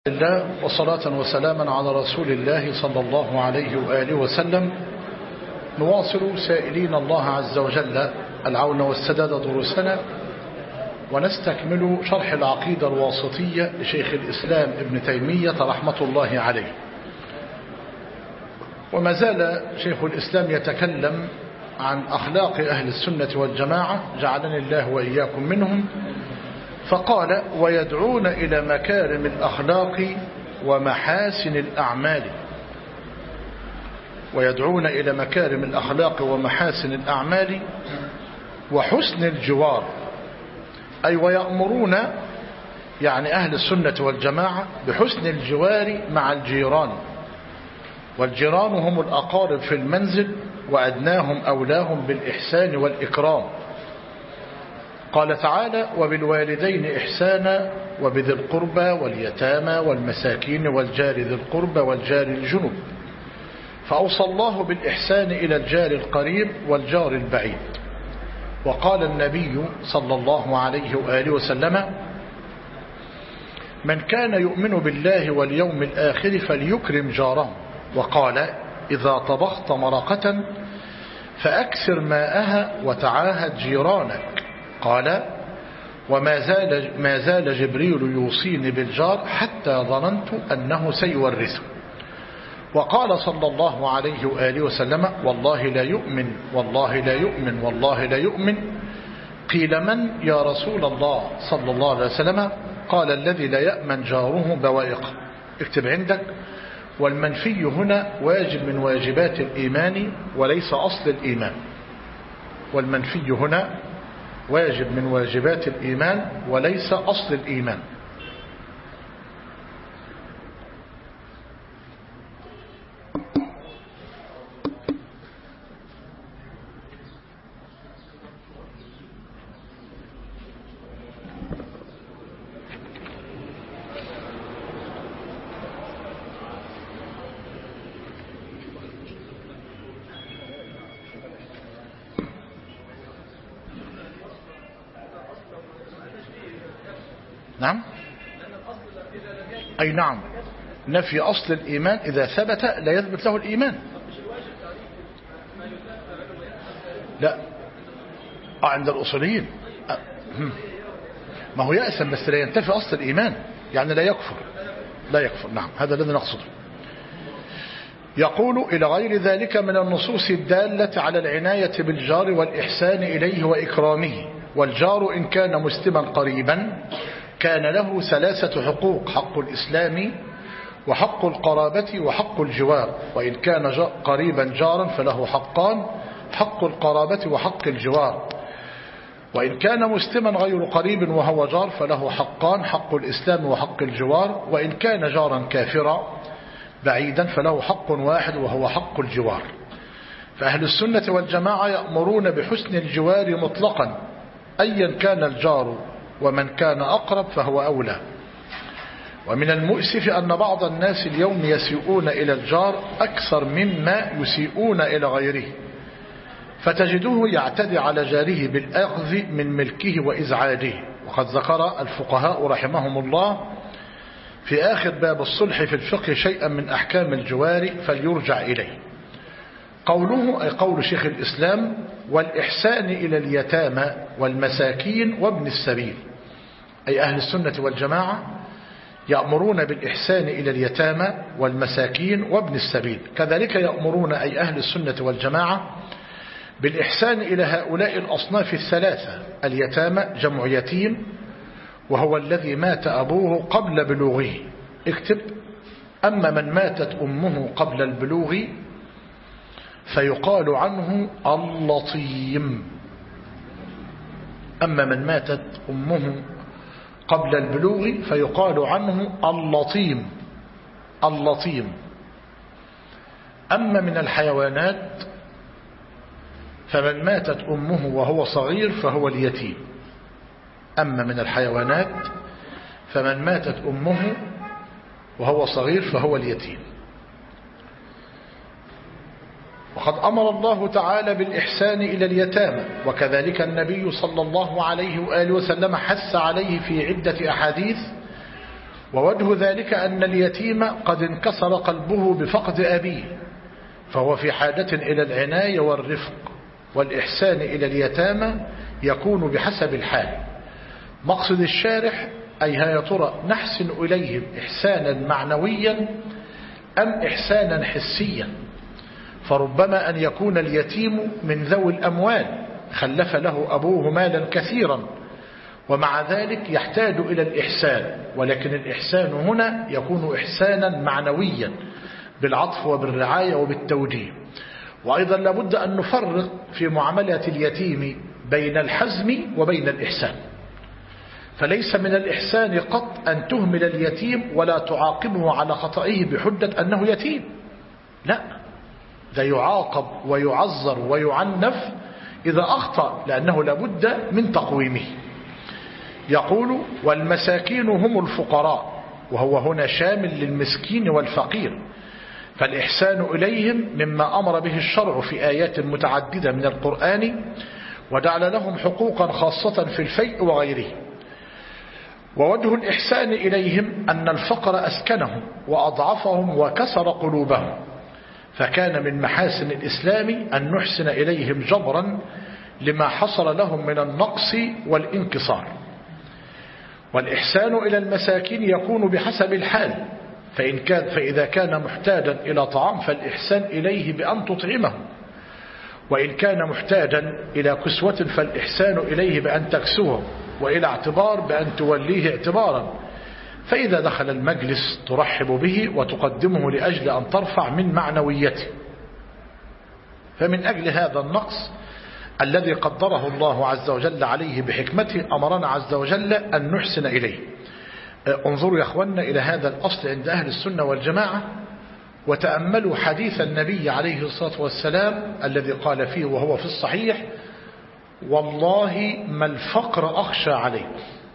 الله وصلاة وسلاما على رسول الله صلى الله عليه وآله وسلم. نواصل سائلين الله عز وجل العون والسداد دروسنا، ونستكمل شرح العقيدة الواسطية لشيخ الإسلام ابن تيمية رحمة الله عليه. وما زال شيخ الإسلام يتكلم عن أخلاق أهل السنة والجماعة، جعلني الله وإياكم منهم. فقال: ويدعون إلى مكارم الأخلاق ومحاسن الأعمال. ويدعون إلى مكارم الأخلاق ومحاسن الأعمال وحسن الجوار، أي ويأمرون يعني أهل السنة والجماعة بحسن الجوار مع الجيران، والجيران هم الأقارب في المنزل، وأدناهم أولاهم بالإحسان والإكرام. قال تعالى: وبالوالدين إحسانا وبذي القربى واليتامى والمساكين والجار ذي القربى والجار الجنب. فأوصى الله بالإحسان إلى الجار القريب والجار البعيد. وقال النبي صلى الله عليه وآله وسلم: من كان يؤمن بالله واليوم الآخر فليكرم جاره. وقال: إذا طبخت مرقة فأكثر ماءها وتعاهد جيرانك. قال: وما زال جبريل يوصيني بالجار حتى ظننت أنه سيورثه. وقال صلى الله عليه وآله وسلم: والله لا يؤمن والله لا يؤمن والله لا يؤمن. قيل: من يا رسول الله صلى الله عليه وسلم؟ قال: الذي لا يأمن جاره بوائقه. اكتب عندك: والمنفي هنا واجب من واجبات الإيمان وليس أصل الإيمان. والمنفي هنا واجب من واجبات الإيمان وليس أصل الإيمان. نعم، أي نعم، نفي أصل الإيمان إذا ثبت لا يثبت له الإيمان. لا، عند الأصوليين ما هو يأسم بس لا ينتفي أصل الإيمان، يعني لا يكفر. لا يكفر، نعم، هذا الذي نقصده. يقول: إلى غير ذلك من النصوص الدالة على العناية بالجار والإحسان إليه وإكرامه. والجار إن كان مسلما قريبا كان له ثلاثة حقوق: حق الإسلام وحق القرابة وحق الجوار. وإن كان قريبا جارا فله حقان: حق القرابة وحق الجوار. وإن كان مسلما غير قريب وهو جار فله حقان: حق الإسلام وحق الجوار. وإن كان جارا كافرا بعيدا فله حق واحد وهو حق الجوار. فأهل السنة والجماعة يأمرون بحسن الجوار مطلقا، أيا كان الجار، ومن كان أقرب فهو أولى. ومن المؤسف أن بعض الناس اليوم يسيئون إلى الجار أكثر مما يسيئون إلى غيره، فتجده يعتدي على جاره بالأخذ من ملكه وإزعاجه. وقد ذكر الفقهاء رحمهم الله في آخر باب الصلح في الفقه شيئا من أحكام الجوار فليرجع إليه. قوله أي قول شيخ الإسلام: والإحسان إلى اليتامى والمساكين وابن السبيل. أي أهل السنة والجماعة يأمرون بالإحسان إلى اليتامى والمساكين وابن السبيل. كذلك يأمرون أي أهل السنة والجماعة بالإحسان إلى هؤلاء الأصناف الثلاثة: اليتامى جمع يتيم، وهو الذي مات أبوه قبل بلوغه. اكتب: أما من ماتت أمه قبل البلوغ فيقال عنه اللطيم. أما من ماتت أمه قبل البلوغ فيقال عنه اللطيم. اللطيم. أما من الحيوانات فمن ماتت أمه وهو صغير فهو اليتيم. أما من الحيوانات فمن ماتت أمه وهو صغير فهو اليتيم. وقد أمر الله تعالى بالإحسان إلى اليتامى، وكذلك النبي صلى الله عليه وآله وسلم حث عليه في عدة أحاديث ووجه ذلك أن اليتيم قد انكسر قلبه بفقد أبيه، فهو في حاجة إلى العناية والرفق، والإحسان إلى اليتامى يكون بحسب الحال. مقصد الشارح أي يا ترى نحسن إليهم إحسانا معنويا أم إحسانا حسيا؟ فربما أن يكون اليتيم من ذوي الأموال خلف له أبوه مالا كثيرا، ومع ذلك يحتاج إلى الإحسان، ولكن الإحسان هنا يكون إحسانا معنويا بالعطف وبالرعاية وبالتوجيه. وأيضا لابد أن نفرق في معاملة اليتيم بين الحزم وبين الإحسان. فليس من الإحسان قط أن تهمل اليتيم ولا تعاقبه على خطئه بحجة أنه يتيم، لا، ده يعاقب ويعذر ويعنف إذا أخطأ، لأنه لابد من تقويمه. يقول والمساكين هم الفقراء، وهو هنا شامل للمسكين والفقير، فالإحسان إليهم مما أمر به الشرع في آيات متعددة من القرآن، وجعل لهم حقوقا خاصة في الفيء وغيره. ووجه الإحسان إليهم أن الفقر أسكنهم وأضعفهم وكسر قلوبهم، فكان من محاسن الإسلام أن نحسن إليهم جبرا لما حصل لهم من النقص والانكسار. والإحسان إلى المساكين يكون بحسب الحال، فإذا كان محتاجا إلى طعام فالإحسان إليه بأن تطعمه، وإن كان محتاجا إلى كسوة فالإحسان إليه بأن تكسوه، وإلى اعتبار بأن توليه اعتبارا، فإذا دخل المجلس ترحب به وتقدمه لأجل أن ترفع من معنويته. فمن أجل هذا النقص الذي قدره الله عز وجل عليه بحكمته أمرنا عز وجل أن نحسن إليه. انظروا يا أخوانا إلى هذا الأصل عند أهل السنة والجماعة، وتأملوا حديث النبي عليه الصلاة والسلام الذي قال فيه وهو في الصحيح: والله ما الفقر أخشى عليكم.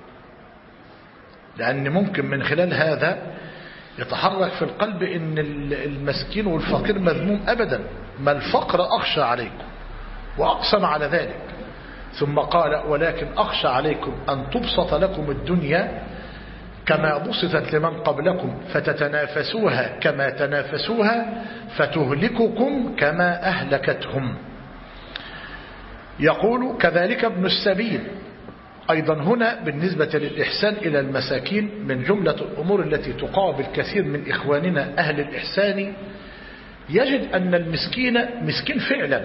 لأن ممكن من خلال هذا يتحرك في القلب إن المسكين والفقير مذموم، أبدا، ما الفقر أخشى عليكم، وأقسم على ذلك، ثم قال: ولكن أخشى عليكم أن تبسط لكم الدنيا كما بسطت لمن قبلكم فتتنافسوها كما تنافسوها فتهلككم كما أهلكتهم. يقول كذلك ابن السبيل أيضا هنا بالنسبة للإحسان إلى المساكين من جملة الأمور التي تقابل كثير من إخواننا أهل الإحسان، يجد أن المسكين مسكين فعلا،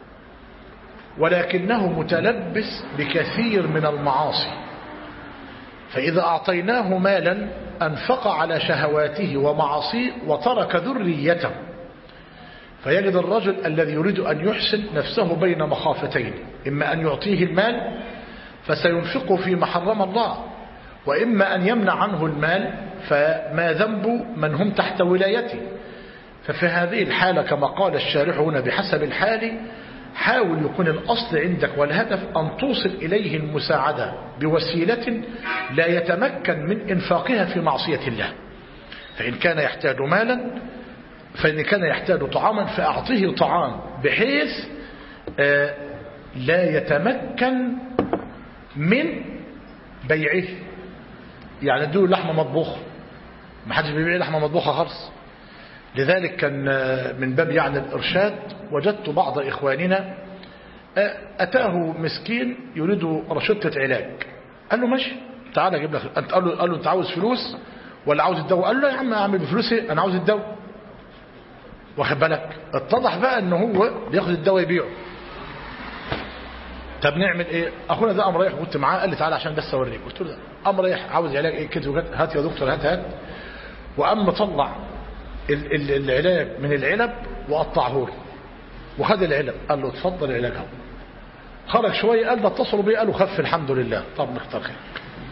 ولكنه متلبس بكثير من المعاصي، فإذا أعطيناه مالا أنفق على شهواته ومعاصيه وترك ذريته. فيجد الرجل الذي يريد أن يحسن نفسه بين مخافتين: إما أن يعطيه المال فسينفقه فيما حرم الله، وإما أن يمنع عنه المال فما ذنب من هم تحت ولايته. ففي هذه الحالة كما قال الشارح هنا بحسب الحال، حاول يكون الأصل عندك والهدف أن توصل إليه المساعدة بوسيلة لا يتمكن من إنفاقها في معصية الله. فإن كان يحتاج مالا، فإن كان يحتاج طعاما فأعطيه طعام بحيث لا يتمكن من بيعه. يعني ادوا لحمة مطبوخة، ما حدش بيبيع لحمة مطبوخة خالص. لذلك كان من باب يعني الإرشاد وجدت بعض إخواننا أتاه مسكين يريد رشدة علاج، قال له ماشي تعال أجيب لك. قال له أنت عاوز فلوس ولا عاوز الدواء؟ قال له يا عم أعمل بفلوسي، أنا عاوز الدواء. واخد بالك؟ اتضح بقى أنه هو بياخد الدواء يبيعه. طب نعمل إيه؟ أخونا ده قام رايح، كنت معاه، قال لي تعالى عشان بس أوريك. قلت له قام رايح عاوز علاج إيه كده وكده، هات يا دكتور هات. وقام مطلع العلاج من العلب وقطعه له وخد العلب، قال له اتفضل العلاج اهو. خرج شويه قال ده اتصلوا بيه قالوا خف الحمد لله. طب نختار خير.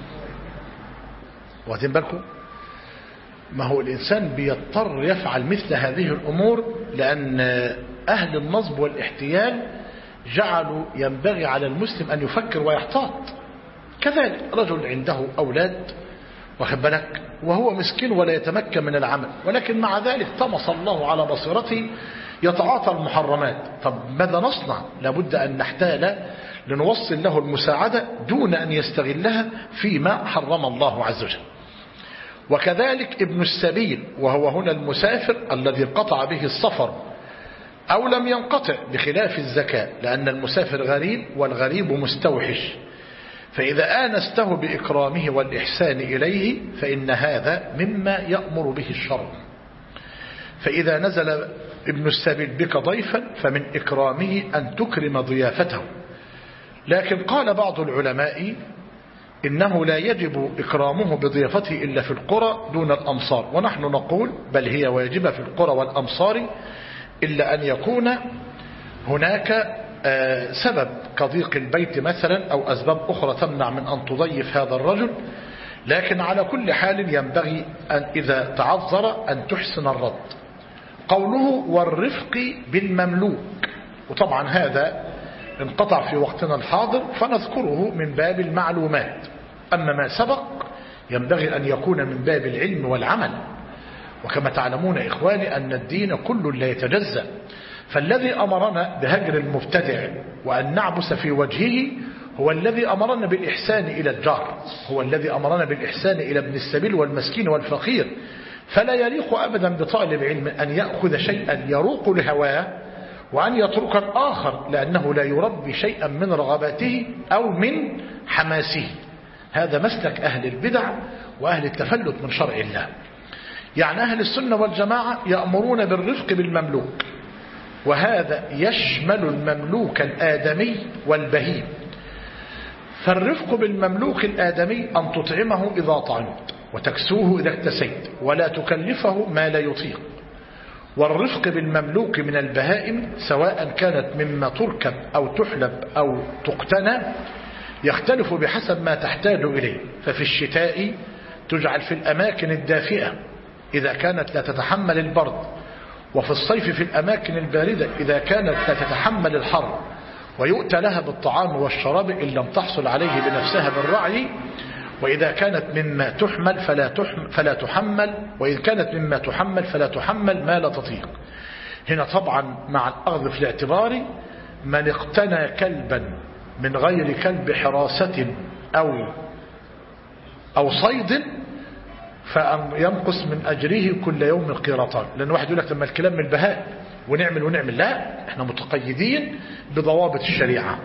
واخدين بالكم؟ ما هو الانسان بيضطر يفعل مثل هذه الامور لان اهل النصب والاحتيال جعلوا ينبغي على المسلم ان يفكر ويحتاط. كذلك رجل عنده اولاد واخد بالك وهو مسكين ولا يتمكن من العمل، ولكن مع ذلك طمس الله على بصيرته يتعاطى المحرمات. طب ماذا نصنع؟ لابد أن نحتال لنوصل له المساعدة دون أن يستغلها فيما حرم الله عز وجل. وكذلك ابن السبيل، وهو هنا المسافر الذي قطع به السفر أو لم ينقطع، بخلاف الزكاة، لأن المسافر غريب والغريب مستوحش، فإذا آنسته بإكرامه والإحسان إليه فإن هذا مما يأمر به الشرع. فإذا نزل ابن السبيل بك ضيفا فمن إكرامه أن تكرم ضيافته. لكن قال بعض العلماء إنه لا يجب إكرامه بضيافته إلا في القرى دون الأمصار، ونحن نقول بل هي واجبة في القرى والأمصار، إلا أن يكون هناك سبب كضيق البيت مثلا أو أسباب أخرى تمنع من أن تضيف هذا الرجل. لكن على كل حال ينبغي أن إذا تعذر أن تحسن الرد. قوله والرفق بالمملوك، وطبعا هذا انقطع في وقتنا الحاضر فنذكره من باب المعلومات، أما ما سبق ينبغي أن يكون من باب العلم والعمل. وكما تعلمون إخواني أن الدين كل لا يتجزأ، فالذي أمرنا بهجر المبتدع وأن نعبس في وجهه هو الذي أمرنا بالإحسان إلى الجار، هو الذي أمرنا بالإحسان إلى ابن السبيل والمسكين والفقير. فلا يليق أبدا بطالب علم أن يأخذ شيئا يروق لهواه وأن يترك الآخر لأنه لا يربي شيئا من رغباته أو من حماسه. هذا مسلك أهل البدع وأهل التفلت من شرع الله. يعني أهل السنة والجماعة يأمرون بالرفق بالمملوك، وهذا يشمل المملوك الآدمي والبهيم. فالرفق بالمملوك الآدمي أن تطعمه إذا طعمت وتكسوه إذا اكتسيت ولا تكلفه ما لا يطيق. والرفق بالمملوك من البهائم سواء كانت مما تركب أو تحلب أو تقتنى يختلف بحسب ما تحتاج إليه. ففي الشتاء تجعل في الأماكن الدافئة إذا كانت لا تتحمل البرد، وفي الصيف في الأماكن الباردة إذا كانت لا تتحمل الحر، ويؤتى لها بالطعام والشراب إن لم تحصل عليه بنفسها بالرعي. وإذا كانت مما تحمل فلا تحمل، وإن كانت مما تحمل فلا تحمل ما لا تطيق. هنا طبعا مع الأخذ في الاعتبار من اقتنى كلبا من غير كلب حراسة أو صيد فأن ينقص من أجره كل يوم قيراطان. لأن واحد يقول لك لما الكلام من البهاء ونعمل، لا، احنا متقيدين بضوابط الشريعة.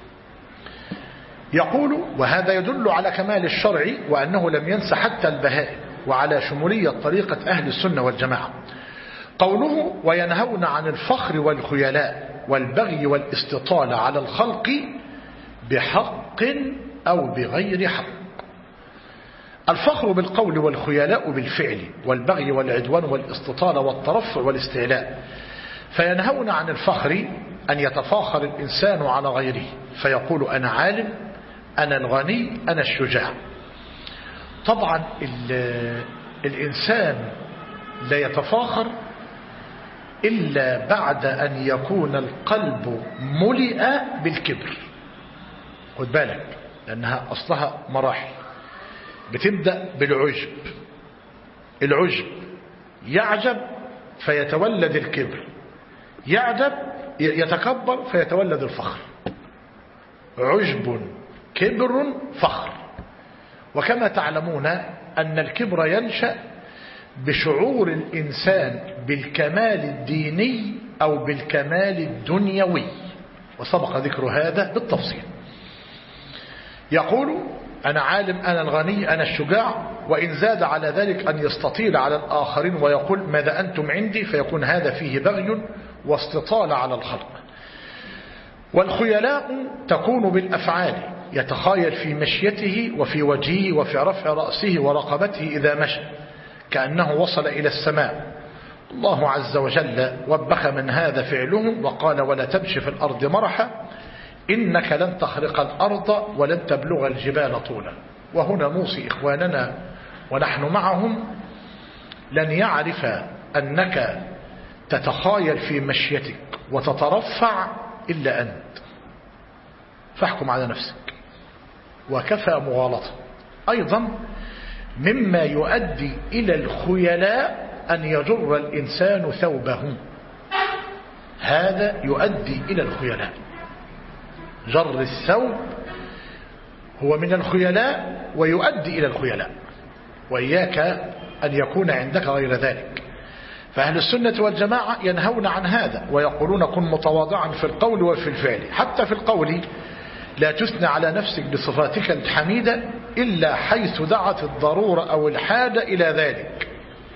يقول وهذا يدل على كمال الشرع وأنه لم ينس حتى البهائم وعلى شمولية طريقة أهل السنة والجماعة. قوله وينهون عن الفخر والخيلاء والبغي والاستطالة على الخلق بحق أو بغير حق. الفخر بالقول والخيلاء بالفعل، والبغي والعدوان والاستطالة والترفع والاستعلاء. فينهون عن الفخر أن يتفاخر الإنسان على غيره فيقول أنا عالم، أنا الغني، أنا الشجاع. طبعا الإنسان لا يتفاخر إلا بعد أن يكون القلب ملئ بالكبر. خد بالك لأنها أصلها مراحل، بتبدأ بالعجب. العجب يعجب فيتولد الكبر، يعجب يتكبر فيتولد الفخر. عجب، كبر، فخر. وكما تعلمون أن الكبر ينشأ بشعور الإنسان بالكمال الديني أو بالكمال الدنيوي، وسبق ذكر هذا بالتفصيل. يقول أنا عالم، أنا الغني، أنا الشجاع، وإن زاد على ذلك أن يستطيل على الآخرين ويقول ماذا أنتم عندي، فيكون هذا فيه بغي واستطال على الخلق. والخيلاء تكون بالأفعال، يتخايل في مشيته وفي وجهه وفي رفع رأسه ورقبته إذا مشى كأنه وصل إلى السماء. الله عز وجل وبخ من هذا فعله وقال ولا تمشي في الأرض مرحا إنك لن تخرق الأرض ولن تبلغ الجبال طولا. وهنا نوصي إخواننا ونحن معهم لن يعرف أنك تتخايل في مشيتك وتترفع إلا أنت، فاحكم على نفسك وكفى مغالطة. أيضا مما يؤدي إلى الخيلاء أن يجر الإنسان ثوبه، هذا يؤدي إلى الخيلاء. جر الثوب هو من الخيلاء ويؤدي إلى الخيلاء. وإياك أن يكون عندك غير ذلك. فأهل السنة والجماعة ينهون عن هذا ويقولون كن متواضعا في القول وفي الفعل. حتى في القول لا تثنى على نفسك بصفاتك الحميدة إلا حيث دعت الضرورة أو الحاجة إلى ذلك،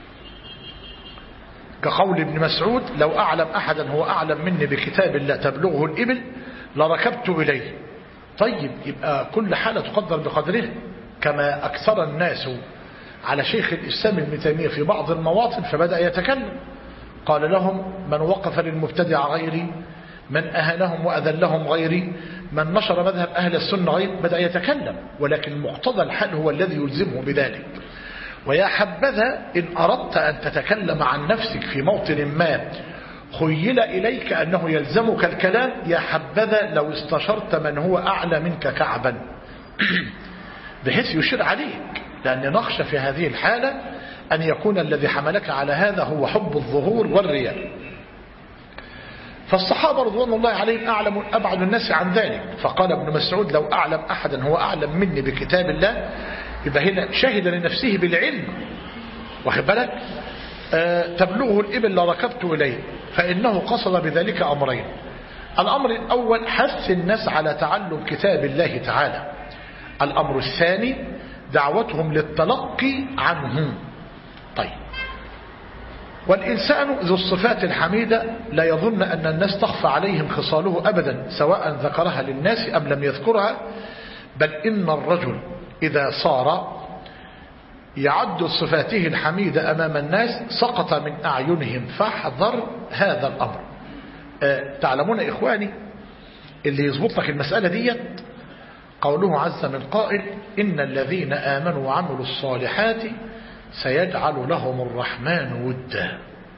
كقول ابن مسعود لو أعلم أحدا هو أعلم مني بكتاب الله تبلغه الإبل لركبت إليه. طيب يبقى كل حالة تقدر بقدرها، كما أكثر الناس على شيخ الإسلام ابن تيمية في بعض المواطن فبدأ يتكلم، قال لهم من وقف للمبتدع غيري، من أهانهم وأذلهم غيري، من نشر مذهب أهل السنة غيري، بدأ يتكلم، ولكن مقتضى الحال هو الذي يلزمه بذلك. ويا حبذا إن أردت أن تتكلم عن نفسك في موطن ما خيل إليك أنه يلزمك الكلام، يا حبذا لو استشرت من هو أعلى منك كعبا بحيث يشير عليك، لأن نخشى في هذه الحالة أن يكون الذي حملك على هذا هو حب الظهور والرياء. فالصحابة رضوان الله عليهم أعلم أبعد الناس عن ذلك، فقال ابن مسعود لو أعلم أحدا هو أعلم مني بكتاب الله، يبقى هنا شهد لنفسه بالعلم، واخد بالك، تبلغه الإبل لركبت إليه، فإنه قصد بذلك أمرين. الأمر الأول حث الناس على تعلم كتاب الله تعالى. الأمر الثاني دعوتهم للتلقي عنه. طيب، والإنسان ذو الصفات الحميدة لا يظن أن الناس تخفى عليهم خصاله أبدا، سواء ذكرها للناس أم لم يذكرها، بل إن الرجل إذا صار يعد صفاته الحميدة أمام الناس سقط من أعينهم، فاحذر هذا الأمر. تعلمون إخواني اللي يضبط لك المسألة دي قوله عز من قائل إن الذين آمنوا وعملوا الصالحات سيجعل لهم الرحمن ودا.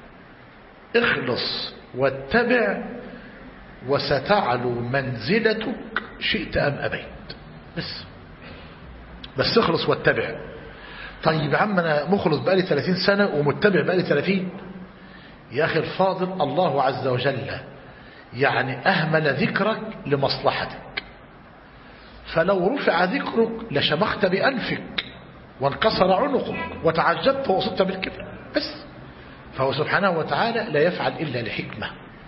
اخلص واتبع وستعلو منزلتك شئت أم أبيت. بس اخلص واتبع. طيب يا عم أنا مخلص بقالي 30 سنة ومتبع بقالي 30. يا أخي الفاضل، الله عز وجل يعني أهمل ذكرك لمصلحتك، فلو رفع ذكرك لشمخت بأنفك وانكسر عنقك وتعجبت وصدت بالكبر بس. فهو سبحانه وتعالى لا يفعل إلا لحكمة.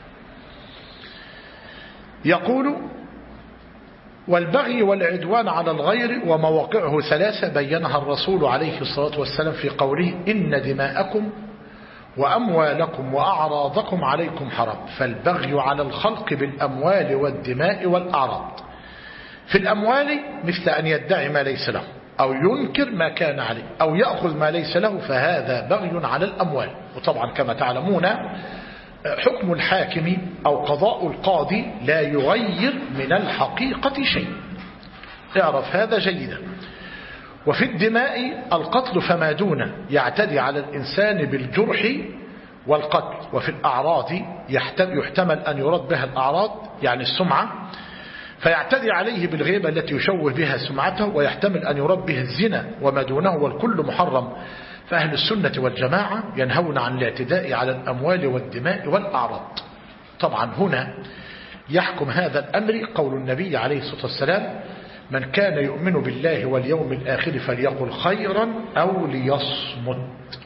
يقول والبغي والعدوان على الغير ومواقعه ثلاثة بينها الرسول عليه الصلاة والسلام في قوله إن دماءكم وأموالكم وأعراضكم عليكم حرام. فالبغي على الخلق بالأموال والدماء والأعراض. في الأموال مثل أن يدعي ما ليس له أو ينكر ما كان عليه أو يأخذ ما ليس له، فهذا بغي على الأموال. وطبعا كما تعلمون حكم الحاكم أو قضاء القاضي لا يغير من الحقيقة شيء، اعرف هذا جيدا. وفي الدماء القتل فما دونه يعتدي على الإنسان بالجرح والقتل. وفي الأعراض يحتمل أن يراد بها الأعراض يعني السمعة، فيعتدي عليه بالغيبة التي يشوه بها سمعته، ويحتمل أن يراد به الزنا وما دونه، والكل محرم. فأهل السنة والجماعة ينهون عن الاعتداء على الأموال والدماء والأعراض. طبعا هنا يحكم هذا الأمر قول النبي عليه الصلاة والسلام من كان يؤمن بالله واليوم الآخر فليقل خيرا أو ليصمت.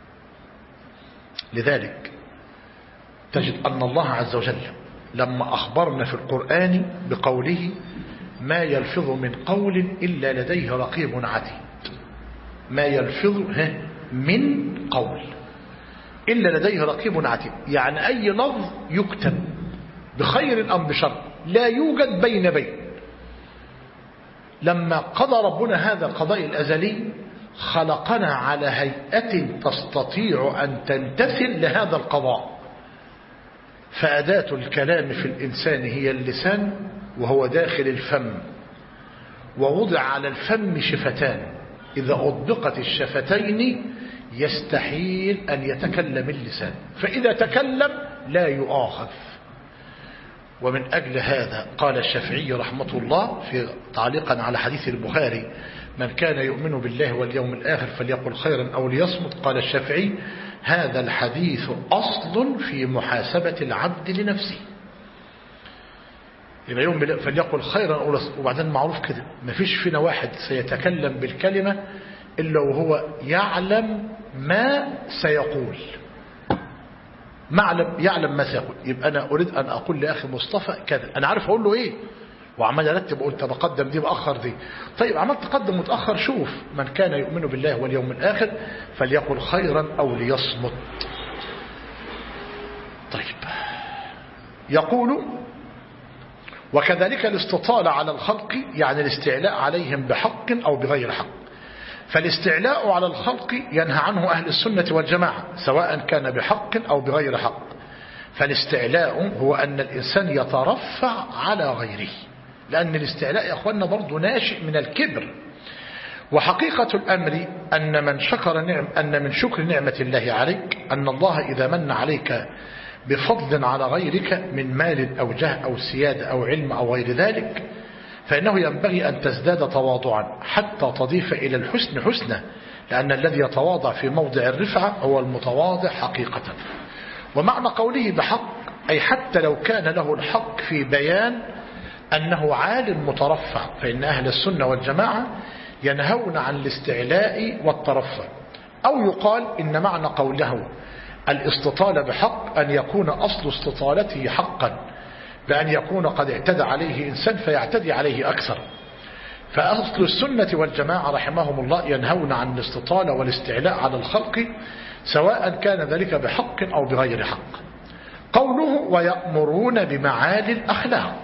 لذلك تجد أن الله عز وجل لما أخبرنا في القرآن بقوله ما يلفظ من قول إلا لديه رقيب عتيد، ما يلفظ من قول إلا لديه رقيب عتيد، يعني أي لفظ يكتب بخير أم بشر لا يوجد بين بين. لما قضى ربنا هذا القضاء الأزلي خلقنا على هيئة تستطيع أن تمتثل لهذا القضاء، فأداة الكلام في الإنسان هي اللسان وهو داخل الفم، ووضع على الفم شفتان، إذا أطبقت الشفتين يستحيل أن يتكلم اللسان، فإذا تكلم لا يؤاخذ. ومن أجل هذا قال الشافعي رحمة الله في تعليقا على حديث البخاري من كان يؤمن بالله واليوم الآخر فليقل خيرا أو ليصمت، قال الشافعي هذا الحديث أصل في محاسبة العبد لنفسه. يبقى يوم فليقل خيرا أو ليصمت، وبعدين معروف كده ما فيش فينا واحد سيتكلم بالكلمة إلا وهو يعلم ما سيقول، يعلم ما سيقول. يبقى أنا أريد أن أقول لأخي مصطفى كذا، أنا عارف أقول له إيه، وعمال أرتب قلت بقدم دي بأخر دي. طيب عمال تقدم وتأخر، شوف من كان يؤمن بالله واليوم الآخر فليقل خيرا أو ليصمت. طيب يقول وكذلك الاستطالة على الخلق، يعني الاستعلاء عليهم بحق أو بغير حق. فالاستعلاء على الخلق ينهى عنه أهل السنة والجماعة سواء كان بحق أو بغير حق. فالاستعلاء هو أن الإنسان يترفع على غيره، لأن الاستعلاء يا أخوانا برضو ناشئ من الكبر. وحقيقة الأمر أن من شكر نعمة الله عليك أن الله إذا من عليك بفضل على غيرك من مال أو جاه أو سيادة أو علم أو غير ذلك، فإنه ينبغي أن تزداد تواضعا حتى تضيف إلى الحسن حسنة، لأن الذي يتواضع في موضع الرفعة هو المتواضع حقيقة. ومعنى قوله بحق أي حتى لو كان له الحق في بيان أنه عالم مترفع، فإن أهل السنة والجماعة ينهون عن الاستعلاء والترفع. أو يقال إن معنى قوله الاستطالة بحق أن يكون أصل استطالته حقا، بأن يكون قد اعتدى عليه إنسان فيعتدي عليه أكثر. فأصل السنة والجماعة رحمهم الله ينهون عن الاستطالة والاستعلاء على الخلق سواء كان ذلك بحق أو بغير حق. قوله ويأمرون بمعالي الأخلاق،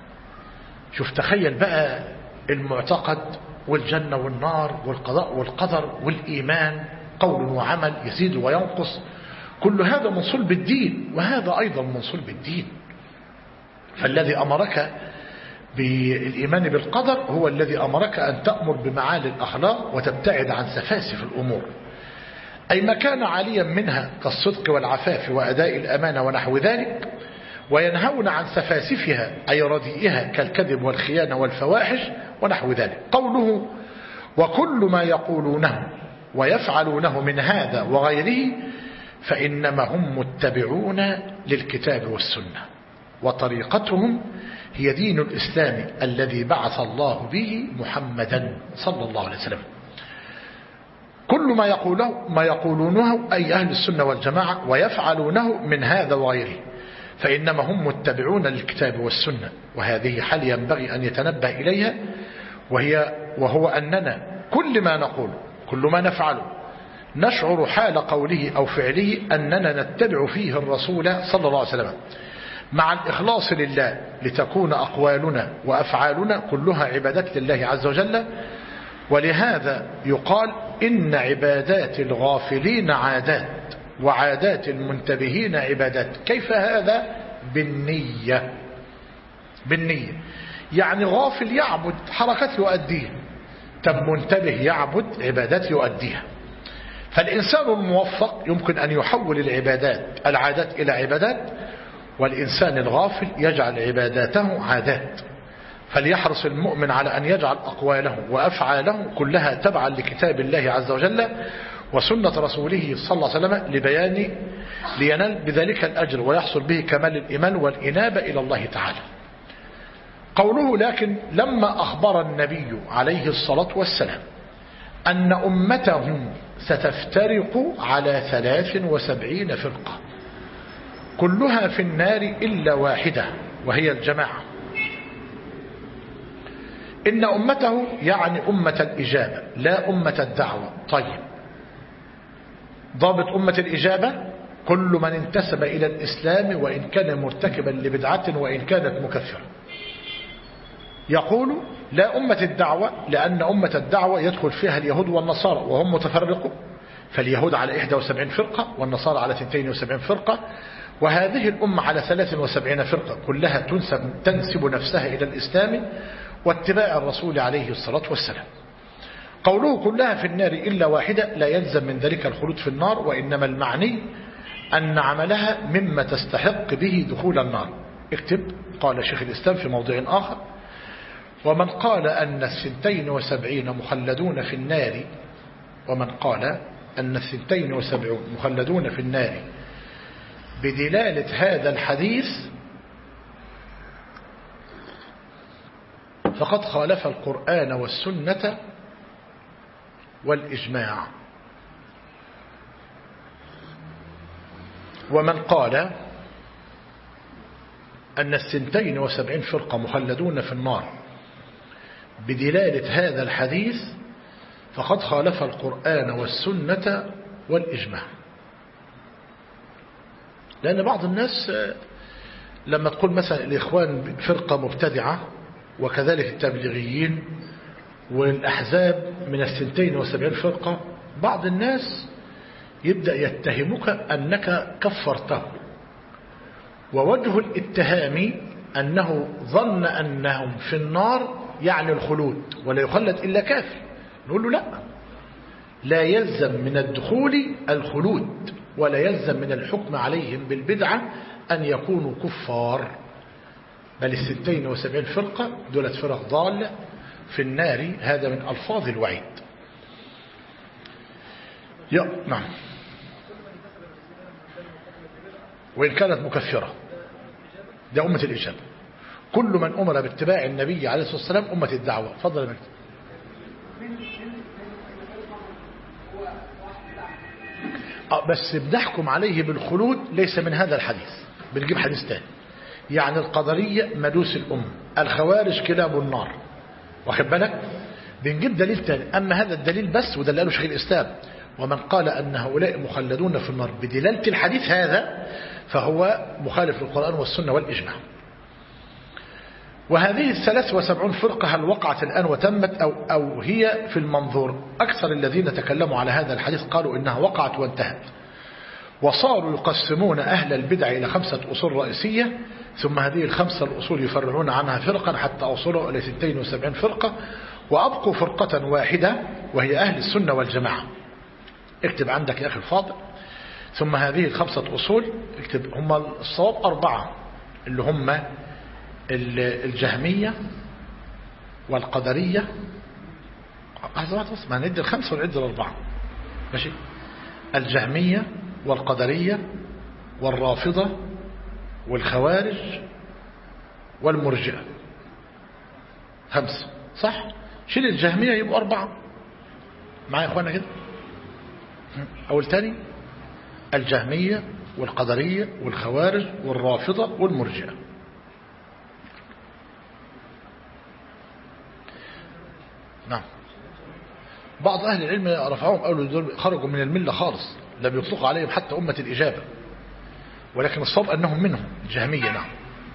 شوف تخيل بقى المعتقد والجنة والنار والقضاء والقدر والإيمان قول وعمل يزيد وينقص، كل هذا من صلب الدين، وهذا أيضا من صلب الدين. فالذي أمرك بالإيمان بالقدر هو الذي أمرك أن تأمر بمعالي الأخلاق وتبتعد عن سفاسف الأمور، أي ما كان عاليا منها كالصدق والعفاف وأداء الأمانة ونحو ذلك، وينهون عن سفاسفها أي رديئها كالكذب والخيانة والفواحش ونحو ذلك. قوله وكل ما يقولونه ويفعلونه من هذا وغيره فإنما هم متبعون للكتاب والسنة، وطريقتهم هي دين الإسلام الذي بعث الله به محمدا صلى الله عليه وسلم. كل ما يقولونه أي أهل السنة والجماعة ويفعلونه من هذا وغيره فإنما هم متبعون للكتاب والسنة، وهذه حال ينبغي أن يتنبه إليها، وهو أننا كل ما نقول كل ما نفعله نشعر حال قوله أو فعله أننا نتبع فيه الرسول صلى الله عليه وسلم مع الإخلاص لله، لتكون أقوالنا وأفعالنا كلها عبادات لله عز وجل. ولهذا يقال إن عبادات الغافلين عادات وعادات المنتبهين عبادات. كيف هذا؟ بالنية. يعني غافل يعبد حركات يؤديها، طب منتبه يعبد عبادات يؤديها. فالإنسان الموفق يمكن أن يحول العادات إلى عبادات، والإنسان الغافل يجعل عباداته عادات. فليحرص المؤمن على أن يجعل أقواله وأفعاله كلها تبعا لكتاب الله عز وجل وسنة رسوله صلى الله عليه وسلم لينال بذلك الأجر ويحصل به كمال الإيمان والإنابة إلى الله تعالى. قوله لكن لما أخبر النبي عليه الصلاة والسلام أن أمته ستفترق على 73 فرقة كلها في النار إلا واحدة وهي الجماعة. إن أمته يعني أمة الإجابة لا أمة الدعوة. طيب ضابط أمة الإجابة كل من انتسب إلى الإسلام وإن كان مرتكبا لبدعة وإن كانت مكفرة. يقول لا أمة الدعوة لأن أمة الدعوة يدخل فيها اليهود والنصارى وهم متفرقون، فاليهود على 71 فرقة والنصارى على 72 فرقة، وهذه الأمة على 73 فرقة كلها تنسب نفسها إلى الإسلام واتباع الرسول عليه الصلاة والسلام. قوله كلها في النار إلا واحدة لا يلزم من ذلك الخلود في النار، وإنما المعني أن عملها مما تستحق به دخول النار. اكتب قال شيخ الإسلام في موضع آخر ومن قال أن 72 مخلدون في النار ومن قال أن 72 مخلدون في النار بدلالة هذا الحديث فقد خالف القرآن والسنة والإجماع. ومن قال أن 72 فرقة مخلدون في النار بدلالة هذا الحديث فقد خالف القرآن والسنة والإجماع. لأن بعض الناس لما تقول مثلا الإخوان فرقة مبتدعة وكذلك التبليغيين والأحزاب من 72 فرقة، بعض الناس يبدأ يتهمك أنك كفرته، ووجه الاتهام أنه ظن أنهم في النار يعني الخلود ولا يخلد إلا كافر. نقول له لا يلزم من الدخول الخلود، ولا يلزم من الحكم عليهم بالبدعة أن يكونوا كفار، بل 72 فرقة دولت فرق ضالة في النار. هذا من ألفاظ الوعيد. نعم، وإن كانت مكفرة، ده أمة الإجابة. كل من أمر باتباع النبي عليه الصلاة والسلام أمة الدعوة. فضل يا مجد. بس بنحكم عليه بالخلود ليس من هذا الحديث، بنجيب حديث تاني. يعني القدرية مدوس الأم، الخوارج كلاب النار، واخد بالك؟ بنجيب دليل تاني. أما هذا الدليل بس، وده اللي قاله شيخ الإسلام، ومن قال أن هؤلاء مخلدون في النار بدلالة الحديث هذا فهو مخالف للقرآن والسنة والإجماع. وهذه 73 فرقة هل وقعت الآن وتمت أو هي في المنظور؟ أكثر الذين تكلموا على هذا الحديث قالوا إنها وقعت وانتهت، وصاروا يقسمون أهل البدع إلى 5 أصول رئيسية، ثم هذه ال5 الأصول يفرعون عنها فرقا حتى أوصلوا إلى 72 فرقة، وأبقوا فرقة واحدة وهي أهل السنة والجماعة. اكتب عندك يا أخي الفاضل. ثم هذه ال5 أصول اكتب هم الصواب 4 اللي هم الجهمية والقدرية. ما ندي ال5 ونعد ال4 ماشي. الجهمية والقدرية والرافضة والخوارج والمرجئة. 5 صح؟ شيل الجهمية يبقوا 4 معايا يا اخوانا كده. أول تاني الجهمية والقدرية والخوارج والرافضة والمرجئة. نعم. بعض أهل العلم رفعوهم قالوا دول خرجوا من الملة خالص، لم يطلقوا عليهم حتى أمة الإجابة، ولكن الصواب أنهم منهم الجهمية. نعم.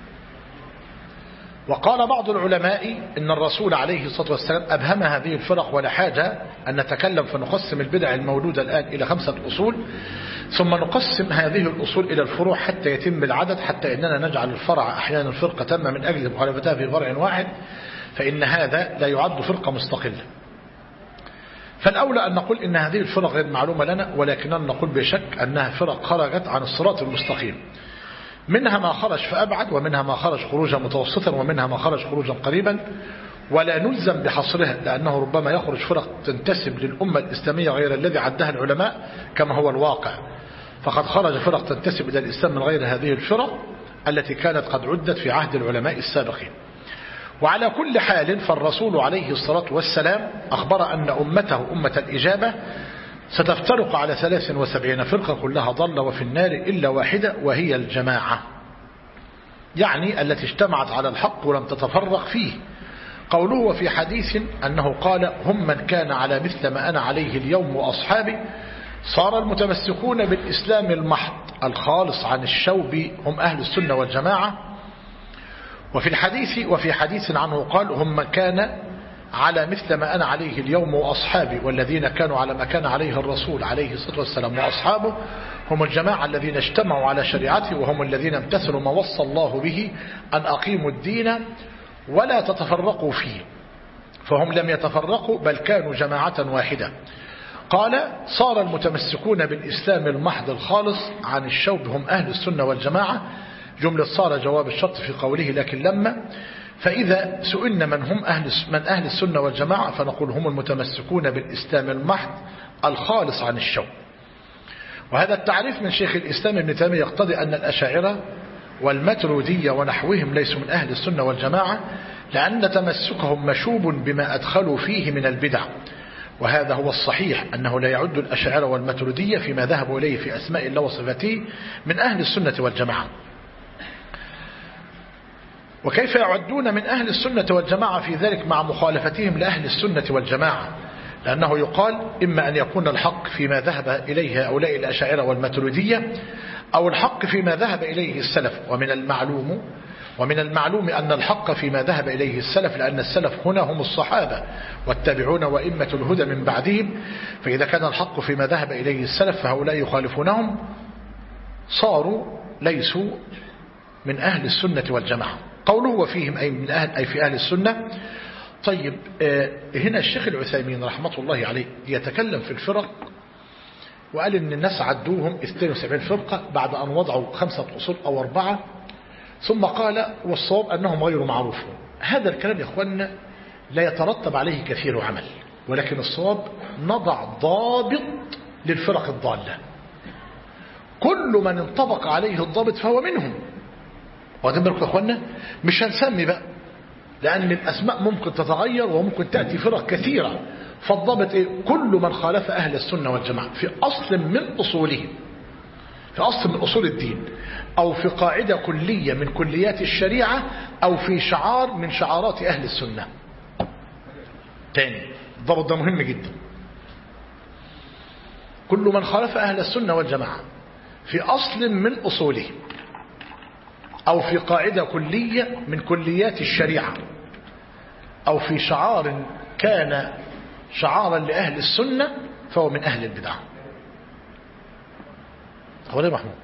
وقال بعض العلماء إن الرسول عليه الصلاة والسلام أبهم هذه الفرق، ولا حاجة أن نتكلم فنقسم البدع المولودة الآن إلى 5 أصول، ثم نقسم هذه الأصول إلى الفروع حتى يتم العدد، حتى إننا نجعل الفرع أحيانا الفرقة تم من أجل مخالفتها في فرع واحد، فإن هذا لا يعد فرقة مستقلة. فالأولى أن نقول إن هذه الفرق غير معلومة لنا، ولكننا نقول بشك أنها فرق خرجت عن الصراط المستقيم. منها ما خرج فأبعد، ومنها ما خرج خروجا متوسطا، ومنها ما خرج خروجا قريبا، ولا نلزم بحصرها، لأنه ربما يخرج فرق تنتسب للأمة الإسلامية غير الذي عدها العلماء كما هو الواقع. فقد خرج فرق تنتسب إلى الإسلام من غير هذه الفرق التي كانت قد عدت في عهد العلماء السابقين. وعلى كل حال فالرسول عليه الصلاة والسلام أخبر أن أمته أمة الإجابة ستفترق على 73 فرقة كلها ضالة وفي النار إلا واحدة وهي الجماعة، يعني التي اجتمعت على الحق ولم تتفرق فيه. قوله وفي حديث أنه قال هم من كان على مثل ما أنا عليه اليوم وأصحابي، صار المتمسكون بالإسلام المحض الخالص عن الشوب هم أهل السنة والجماعة. وفي حديث عنه قال هم من كان على مثل ما أنا عليه اليوم وأصحابي، والذين كانوا على ما كان عليه الرسول عليه الصلاة والسلام وأصحابه هم الجماعة الذين اجتمعوا على شريعته، وهم الذين امتثلوا ما وصى الله به أن أقيموا الدين ولا تتفرقوا فيه، فهم لم يتفرقوا بل كانوا جماعة واحدة. قال صار المتمسكون بالإسلام المحض الخالص عن الشوب هم أهل السنة والجماعة. جملة صار جواب الشرط في قوله لكن لما، فإذا سئلنا من هم أهل السنة والجماعة فنقول هم المتمسكون بالإسلام المحض الخالص عن الشوب. وهذا التعريف من شيخ الإسلام ابن تيمية يقتضي أن الأشاعرة والماتريدية ونحوهم ليسوا من أهل السنة والجماعة، لأن تمسكهم مشوب بما أدخلوا فيه من البدع، وهذا هو الصحيح أنه لا يعد الأشاعرة والماتريدية فيما ذهبوا إليه في أسماء الله وصفاته من أهل السنة والجماعة. وكيف يعدون من أهل السنة والجماعة في ذلك مع مخالفتهم لأهل السنة والجماعة؟ لأنه يقال إما أن يكون الحق فيما ذهب إليه هؤلاء الأشاعرة والماتريدية أو الحق فيما ذهب إليه السلف. ومن المعلوم أن الحق فيما ذهب إليه السلف، لأن السلف هنا هم الصحابة والتابعون وإمة الهدى من بعدهم. فإذا كان الحق فيما ذهب إليه السلف فهؤلاء يخالفونهم، صاروا ليسوا من أهل السنة والجماعة. قوله وفيهم أي في أهل السنة. طيب هنا الشيخ العثيمين رحمة الله عليه يتكلم في الفرق، وقال إن الناس عدوهم 72 فرقة بعد أن وضعوا 5 أصول أو 4، ثم قال والصواب أنهم غير معروفون. هذا الكلام يا أخوانا لا يترتب عليه كثير عمل، ولكن الصواب نضع ضابط للفرق الضالة، كل من انطبق عليه الضابط فهو منهم. واخدين بالكم يا أخوانا؟ مش هنسمي بقى، لأن الأسماء ممكن تتغير وممكن تأتي فرق كثيرة. فالضابط إيه؟ كل من خالف أهل السنة والجماعة في أصل من أصولهم، في أصل من أصول الدين، أو في قاعدة كلية من كليات الشريعة، أو في شعار من شعارات أهل السنة. تاني الضابط ده مهم جدا. كل من خالف أهل السنة والجماعة في أصل من أصولهم، أو في قاعدة كلية من كليات الشريعة، أو في شعار كان شعارا لأهل السنة، فهو من أهل البدع. هو ده محمود.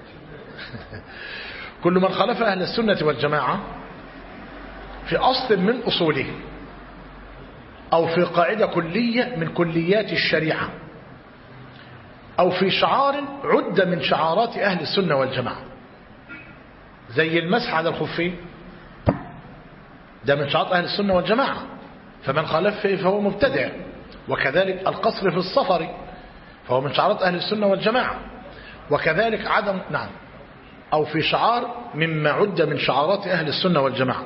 كل من خالف أهل السنة والجماعة في أصل من أصوله، أو في قاعدة كلية من كليات الشريعة، أو في شعار عد من شعارات أهل السنة والجماعة، زي المسح على الخفين، ده من شعارات أهل السنة والجماعة، فمن خالفه فهو مبتدع. وكذلك القصر في السفر فهو من شعارات أهل السنة والجماعة. وكذلك عدم أو في شعار مما عد من شعارات أهل السنة والجماعة.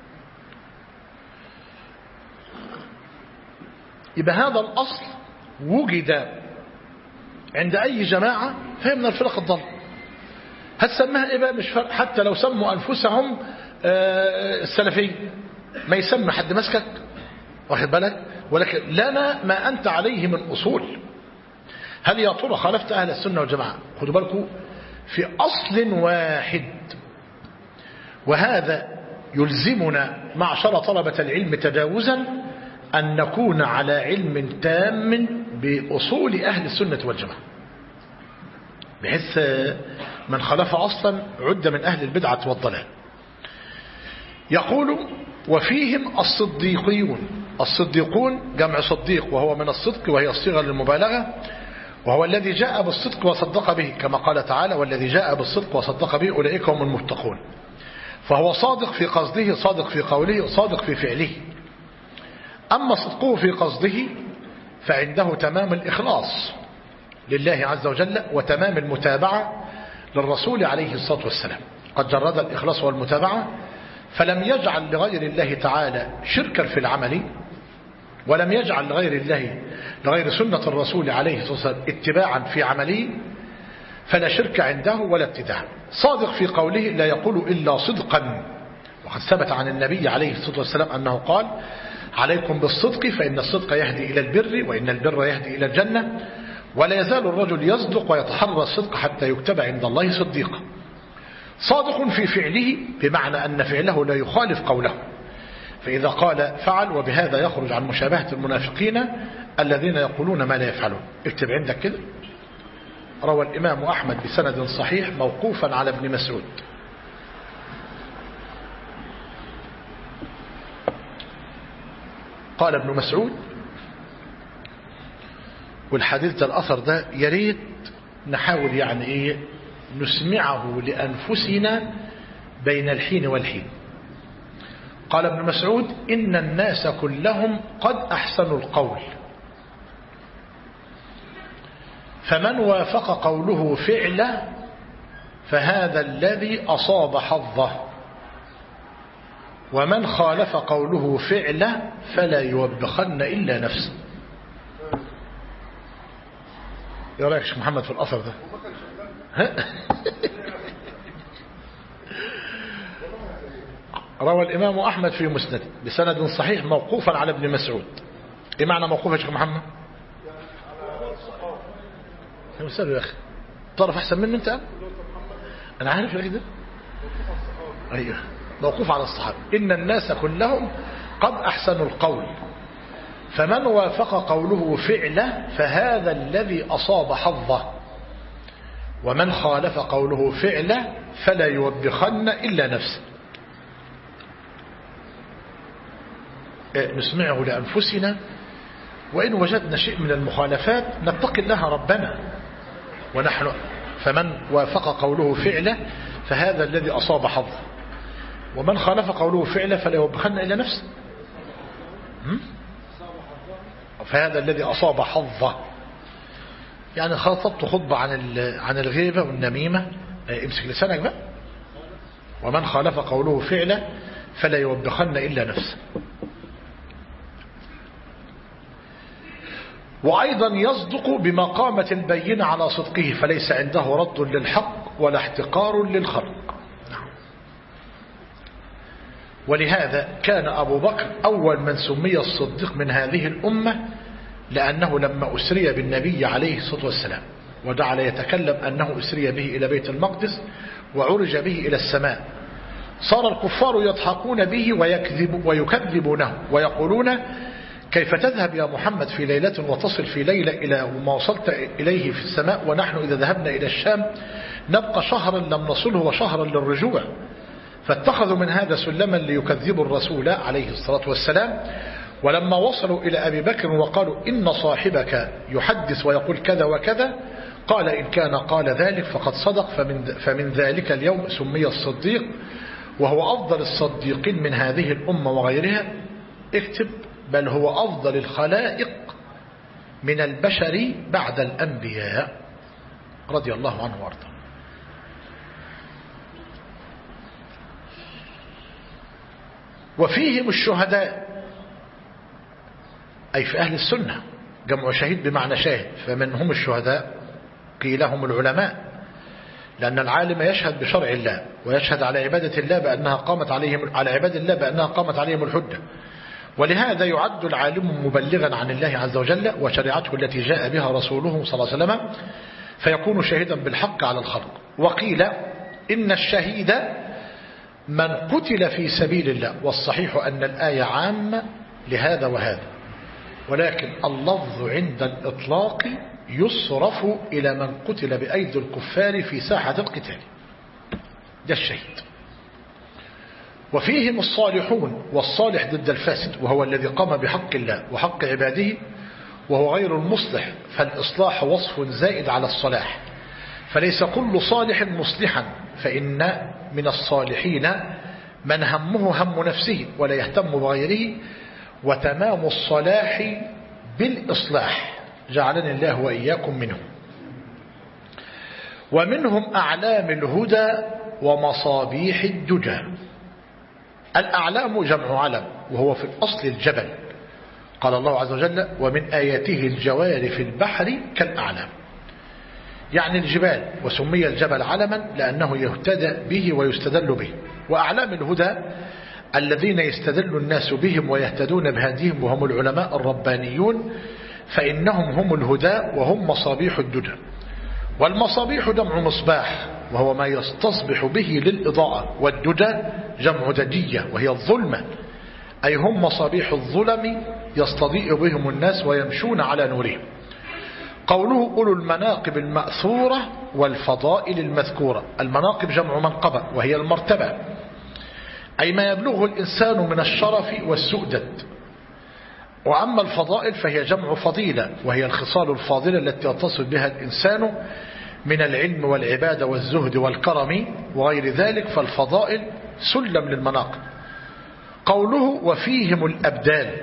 يبقى هذا الأصل وجد عند أي جماعة فهي من الفرق الضالة. هتسمها إيه بقى؟ مش فرق، حتى لو سموا أنفسهم السلفية ما يسمى حد مسكك، واخد بالك؟ ولكن لنا ما أنت عليه من أصول. هل يا ترى خالفت أهل السنة والجماعة؟ خدوا بالكم في أصل واحد، وهذا يلزمنا معشر طلبة العلم تجاوزا أن نكون على علم تام بأصول أهل السنة والجماعة، بحيث من خالف أصلا عد من أهل البدعة والضلال. يقول وفيهم الصديقون جمع صديق، وهو من الصدق وهي الصيغة للمبالغة، وهو الذي جاء بالصدق وصدق به، كما قال تعالى والذي جاء بالصدق وصدق به أولئك هم المتقون. فهو صادق في قصده، صادق في قوله، صادق في فعله. أما صدقه في قصده فعنده تمام الإخلاص لله عز وجل وتمام المتابعة للرسول عليه الصلاة والسلام. قد جرد الإخلاص والمتابعة، فلم يجعل لغير الله تعالى شركا في العمل، ولم يجعل لغير سنة الرسول عليه الصلاة والسلام اتباعا في عمله، فلا شرك عنده ولا ابتداع. صادق في قوله لا يقول إلا صدقا، وقد ثبت عن النبي عليه الصلاة والسلام أنه قال عليكم بالصدق فإن الصدق يهدي إلى البر، وإن البر يهدي إلى الجنة، ولا يزال الرجل يصدق ويتحرى الصدق حتى يكتب عند الله صديقا. صادق في فعله بمعنى أن فعله لا يخالف قوله، فإذا قال فعل، وبهذا يخرج عن مشابهة المنافقين الذين يقولون ما لا يفعلون. اكتب عندك كده. روى الإمام أحمد بسند صحيح موقوفا على ابن مسعود. قال ابن مسعود، والحديث ده الأثر ده يريد نحاول يعني إيه نسمعه لأنفسنا بين الحين والحين. قال ابن مسعود إن الناس كلهم قد أحسنوا القول، فمن وافق قوله فعله فهذا الذي أصاب حظه، ومن خالف قوله فعله فلا يوبخن إلا نفسه. يا رأيك شيخ محمد في الأثر ده؟ روى الإمام أحمد في مسنده بسند صحيح موقوفا على ابن مسعود. إيه معنى موقوف يا شيخ محمد؟ يا مسأله يا أخي، تعرف أحسن مني أنت؟ أنا عارف يا كده. أيوه، موقوف على الصحابة. إن الناس كلهم قد أحسنوا القول، فمن وافق قوله فعله فهذا الذي أصاب حظه، ومن خالف قوله فعله فلا يوبخن إلا نفسه. نسمعه لأنفسنا، وإن وجدنا شيء من المخالفات نتقي الله ربنا ونحن. فمن وافق قوله فعله فهذا الذي أصاب حظه، ومن خالف قوله فعله فلا يوبخن إلا نفسه. فهذا الذي أصاب حظه، يعني خطبت خطبة عن الغيبة والنميمة، امسك لسانك بقى. ومن خالف قوله فعله فلا يوبخن إلا نفسه. وأيضا يصدق بما قامت البينة على صدقه، فليس عنده رد للحق ولا احتقار للخلق. ولهذا كان أبو بكر أول من سمي الصديق من هذه الأمة، لأنه لما أسري بالنبي عليه الصلاة والسلام وجعل يتكلم أنه أسري به إلى بيت المقدس وعرج به إلى السماء، صار الكفار يضحكون به ويكذبونه ويقولون: كيف تذهب يا محمد في ليلة وتصل في ليلة إلى وما وصلت إليه في السماء، ونحن إذا ذهبنا إلى الشام نبقى شهرا لم نصله وشهرا للرجوع. فاتخذوا من هذا سلما ليكذبوا الرسول عليه الصلاة والسلام. ولما وصلوا إلى أبي بكر وقالوا: إن صاحبك يحدث ويقول كذا وكذا، قال: إن كان قال ذلك فقد صدق. فمن ذلك اليوم سمي الصديق، وهو أفضل الصديقين من هذه الأمة وغيرها. اكتب: بل هو أفضل الخلائق من البشر بعد الأنبياء، رضي الله عنه وارضاه. وفيهم الشهداء، أي في أهل السنة، جمع شهيد بمعنى شاهد. فمنهم الشهداء قيل هم العلماء، لأن العالم يشهد بشرع الله ويشهد على عبادة الله بأنها قامت عليهم، على عباد الله بأنها قامت عليهم الحجة. ولهذا يعد العالم مبلغا عن الله عز وجل وشريعته التي جاء بها رسوله صلى الله عليه وسلم، فيكون شهيدا بالحق على الخلق. وقيل إن الشهيد من قتل في سبيل الله، والصحيح أن الآية عامة لهذا وهذا، ولكن اللفظ عند الإطلاق يصرف إلى من قتل بأيدي الكفار في ساحة القتال، ده الشهيد. وفيهم الصالحون، والصالح ضد الفاسد، وهو الذي قام بحق الله وحق عباده وهو غير المصلح، فالإصلاح وصف زائد على الصلاح، فليس كل صالح مصلحا، فإن من الصالحين من همه هم نفسه ولا يهتم بغيره، وتمام الصلاح بالإصلاح، جعلني الله وإياكم منهم. ومنهم أعلام الهدى ومصابيح الدجى. الأعلام جمع علم، وهو في الأصل الجبل. قال الله عز وجل: ومن آياته الجوار في البحر كالأعلام، يعني الجبال. وسمي الجبل علما لأنه يهتدى به ويستدل به. وأعلام الهدى الذين يستدل الناس بهم ويهتدون بهديهم، وهم العلماء الربانيون، فإنهم هم الهدى وهم مصابيح الدجى. والمصابيح جمع مصباح، وهو ما يستصبح به للإضاءة. والدجى جمع دجية، وهي الظلمة، أي هم مصابيح الظلم يستضيء بهم الناس ويمشون على نورهم. قوله أولو المناقب المأثورة والفضائل المذكورة. المناقب جمع منقبة، وهي المرتبة، أي ما يبلغه الإنسان من الشرف والسؤدد. وأما الفضائل فهي جمع فضيلة، وهي الخصال الفاضلة التي يتصل بها الإنسان من العلم والعبادة والزهد والكرم وغير ذلك، فالفضائل سلم للمناقب. قوله وفيهم الأبدال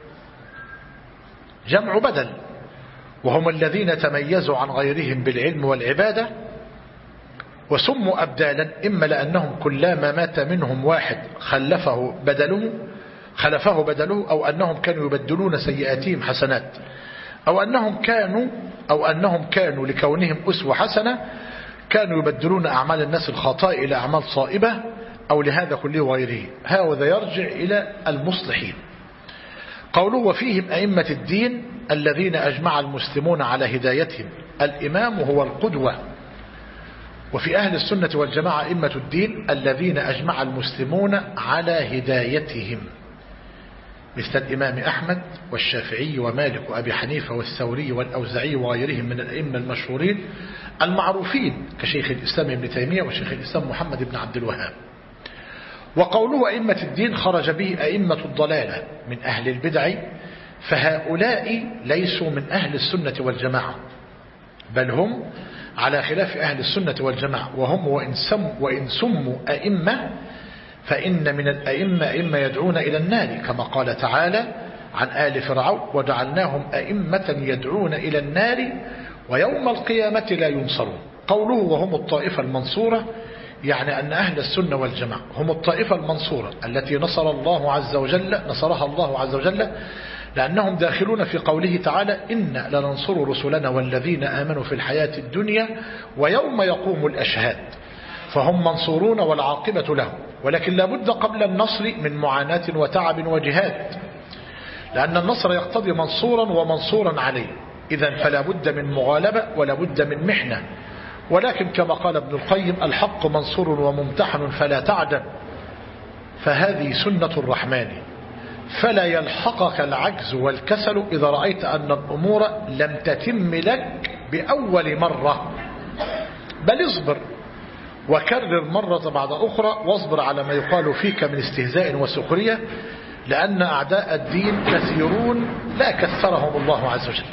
جمع بدل، وهم الذين تميزوا عن غيرهم بالعلم والعبادة، وسموا أبدالا إما لأنهم كلما مات منهم واحد خلفه بدله، أو أنهم كانوا يبدلون سيئاتهم حسنات، أو أنهم كانوا أو أنهم كانوا لكونهم أسوة حسنة كانوا يبدلون أعمال الناس الخاطئة إلى أعمال صائبة، أو لهذا كله وغيره. هذا يرجع إلى المصلحين. قوله وفيهم أئمة الدين الذين أجمع المسلمون على هدايتهم. الإمام هو القدوة. وفي أهل السنة والجماعة أئمة الدين الذين أجمع المسلمون على هدايتهم، مثل الإمام أحمد والشافعي ومالك وأبي حنيفة والثوري والأوزعي وغيرهم من الأئمة المشهورين المعروفين كشيخ الإسلام ابن تيمية وشيخ الإسلام محمد بن عبد الوهاب. وقوله أئمة الدين خرج به أئمة الضلالة من أهل البدع، فهؤلاء ليسوا من أهل السنة والجماعة، بل هم على خلاف أهل السنة والجماعة. وهم وإن سموا أئمة فإن من الأئمة أئمة يدعون إلى النار، كما قال تعالى عن آل فرعون وجعلناهم أئمة يدعون إلى النار ويوم القيامة لا ينصرون. قوله وهم الطائفة المنصورة، يعني أن أهل السنة والجماعة هم الطائفة المنصورة التي نصرها الله عز وجل، لأنهم داخلون في قوله تعالى إن لننصر رسلنا والذين آمنوا في الحياة الدنيا ويوم يقوم الأشهاد. فهم منصورون والعاقبة لهم، ولكن لابد قبل النصر من معاناة وتعب وجهاد، لأن النصر يقتضي منصورا ومنصورا عليه، إذن فلا بد من مغالبة ولا بد من محنة. ولكن كما قال ابن القيم الحق منصور وممتحن فلا تعجب، فهذه سنة الرحمن، فلا يلحقك العجز والكسل إذا رأيت أن الأمور لم تتم لك بأول مرة، بل اصبر وكرر مرة بعد أخرى، واصبر على ما يقال فيك من استهزاء وسخرية، لأن أعداء الدين كثيرون لا كثرهم الله عز وجل.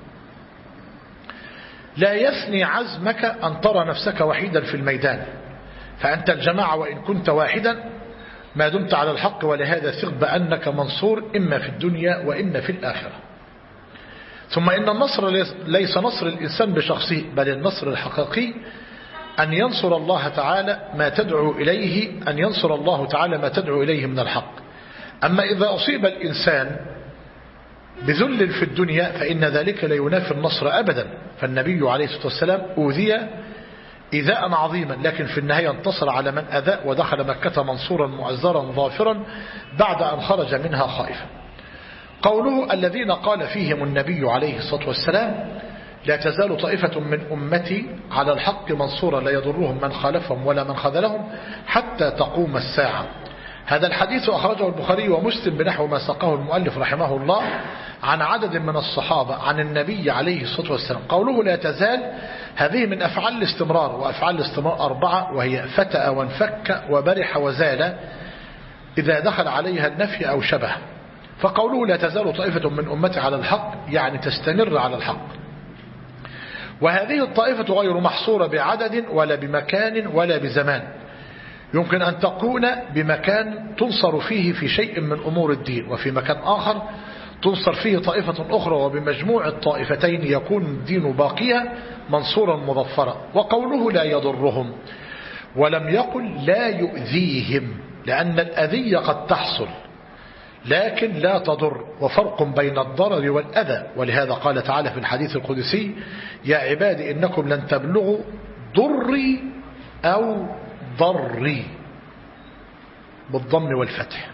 لا يثني عزمك أن ترى نفسك وحيدا في الميدان، فأنت الجماعة وإن كنت واحدا ما دمت على الحق، ولهذا ثق بأنك منصور إما في الدنيا وإما في الآخرة. ثم إن النصر ليس نصر الإنسان بشخصه، بل النصر الحقيقي أن ينصر الله تعالى ما تدعو إليه من الحق. أما إذا أصيب الإنسان بذل في الدنيا فإن ذلك لا ينافي النصر أبدا. فالنبي عليه الصلاة والسلام أوذي إيذاء عظيما، لكن في النهاية انتصر على من أذى ودخل مكة منصورا معزرا ظافرا بعد أن خرج منها خائفا. قوله الذين قال فيهم النبي عليه الصلاة والسلام لا تزال طائفة من أمتي على الحق منصورا لا يضرهم من خالفهم ولا من خذلهم حتى تقوم الساعة. هذا الحديث أخرجه البخاري ومسلم بنحو ما ساقه المؤلف رحمه الله عن عدد من الصحابة عن النبي عليه الصلاة والسلام. قوله لا تزال هذه من أفعال الاستمرار، وأفعال الاستمرار 4، وهي فتأ وانفك وبرح وزال إذا دخل عليها النفي أو شبه. فقوله لا تزال طائفة من أمتي على الحق يعني تستمر على الحق. وهذه الطائفة غير محصورة بعدد ولا بمكان ولا بزمان، يمكن أن تكون بمكان تنصر فيه في شيء من أمور الدين، وفي مكان آخر تنصر فيه طائفة أخرى، وبمجموع الطائفتين يكون الدين باقيا منصورا مظفرا. وقوله لا يضرهم ولم يقل لا يؤذيهم، لأن الأذية قد تحصل لكن لا تضر، وفرق بين الضرر والأذى. ولهذا قال تعالى في الحديث القدسي يا عبادي إنكم لن تبلغوا ضري أو ضري بالضم والفتح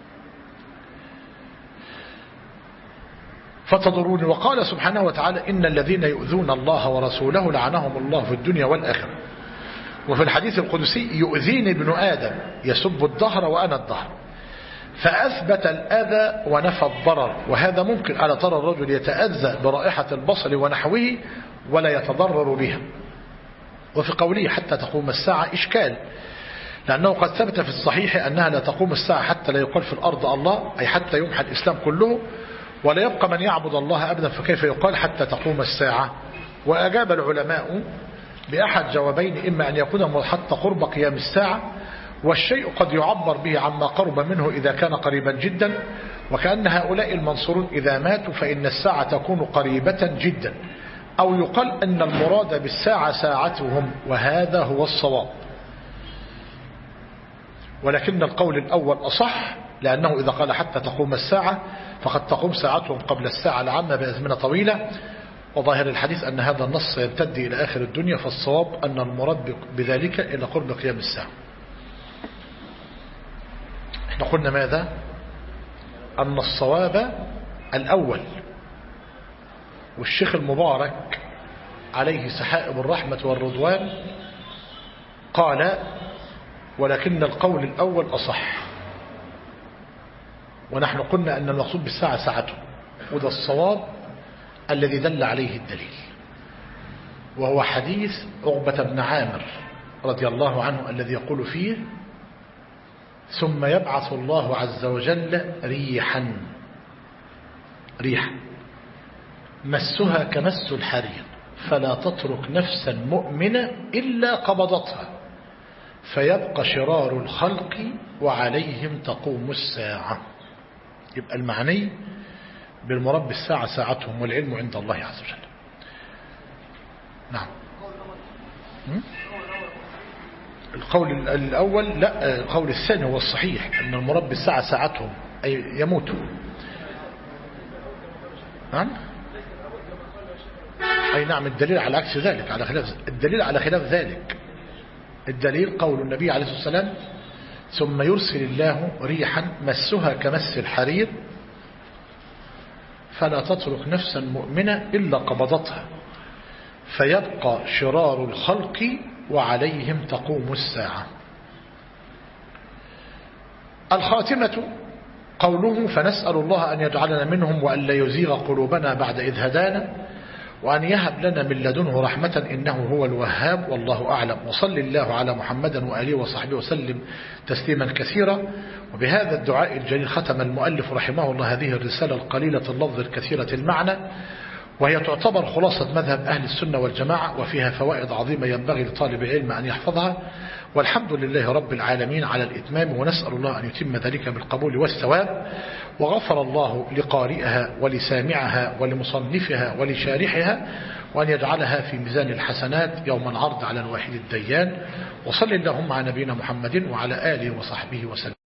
فتضروني. وقال سبحانه وتعالى إن الذين يؤذون الله ورسوله لعنهم الله في الدنيا والآخرة. وفي الحديث القدسي يؤذيني ابن آدم يسب الدهر وأنا الدهر، فأثبت الأذى ونفى الضرر. وهذا ممكن. ألا ترى الرجل يتأذى برائحة البصل ونحوه ولا يتضرر بها. وفي قوله حتى تقوم الساعة إشكال، لأنه قد ثبت في الصحيح أنها لا تقوم الساعة حتى لا يقال في الأرض الله، أي حتى يمحى الإسلام كله ولا يبقى من يعبد الله أبدا، فكيف يقال حتى تقوم الساعة؟ وأجاب العلماء بأحد جوابين، إما أن يكون حتى قرب قيام الساعة، والشيء قد يعبر به عما قرب منه إذا كان قريبا جدا، وكأن هؤلاء المنصورون إذا ماتوا فإن الساعة تكون قريبة جدا، أو يقال أن المراد بالساعة ساعتهم، وهذا هو الصواب. ولكن القول الأول أصح، لأنه إذا قال حتى تقوم الساعة فقد تقوم ساعتهم قبل الساعة العامة بأزمنة طويلة، وظاهر الحديث أن هذا النص يمتد إلى آخر الدنيا، فالصواب أن المراد بذلك إلى قرب قيام الساعة. احنا قلنا ماذا؟ أن الصواب الأول، والشيخ المبارك عليه سحائب الرحمة والرضوان قال ولكن القول الأول أصح، ونحن قلنا أن المقصود بالساعة ساعته، وده الصواب الذي دل عليه الدليل، وهو حديث عقبة بن عامر رضي الله عنه الذي يقول فيه ثم يبعث الله عز وجل ريحا مسها كمس الحرير فلا تترك نفسا مؤمنة إلا قبضتها فيبقى شرار الخلق وعليهم تقوم الساعة. يبقى المعني بالمراد بالساعة ساعتهم، والعلم عند الله عز وجل. نعم. القول الأول لا، القول الثاني هو الصحيح، أن المراد بالساعة ساعتهم أي يموتوا. نعم. أي نعم، الدليل على عكس ذلك، على خلاف الدليل، على خلاف ذلك الدليل قول النبي عليه الصلاة والسلام ثم يرسل الله ريحا مسها كمس الحرير فلا تترك نفسا مؤمنة إلا قبضتها فيبقى شرار الخلق وعليهم تقوم الساعة. الخاتمة قوله فنسأل الله أن يجعلنا منهم وأن لا يزيغ قلوبنا بعد إذ هدانا وأن يهب لنا من لدنه رحمة إنه هو الوهاب والله أعلم. وصل الله على محمد وآله وصحبه وسلم تسليما كثيرا. وبهذا الدعاء الجليل ختم المؤلف رحمه الله هذه الرسالة القليلة اللفظ الكثيرة المعنى، وهي تعتبر خلاصة مذهب أهل السنة والجماعة، وفيها فوائد عظيمة ينبغي لطالب العلم أن يحفظها. والحمد لله رب العالمين على الإتمام، ونسأل الله أن يتم ذلك بالقبول والثواب. وغفر الله لقارئها ولسامعها ولمصنفها ولشارحها، وأن يجعلها في ميزان الحسنات يوم العرض على الواحد الديان. وصل اللهم على نبينا محمد وعلى آله وصحبه وسلم.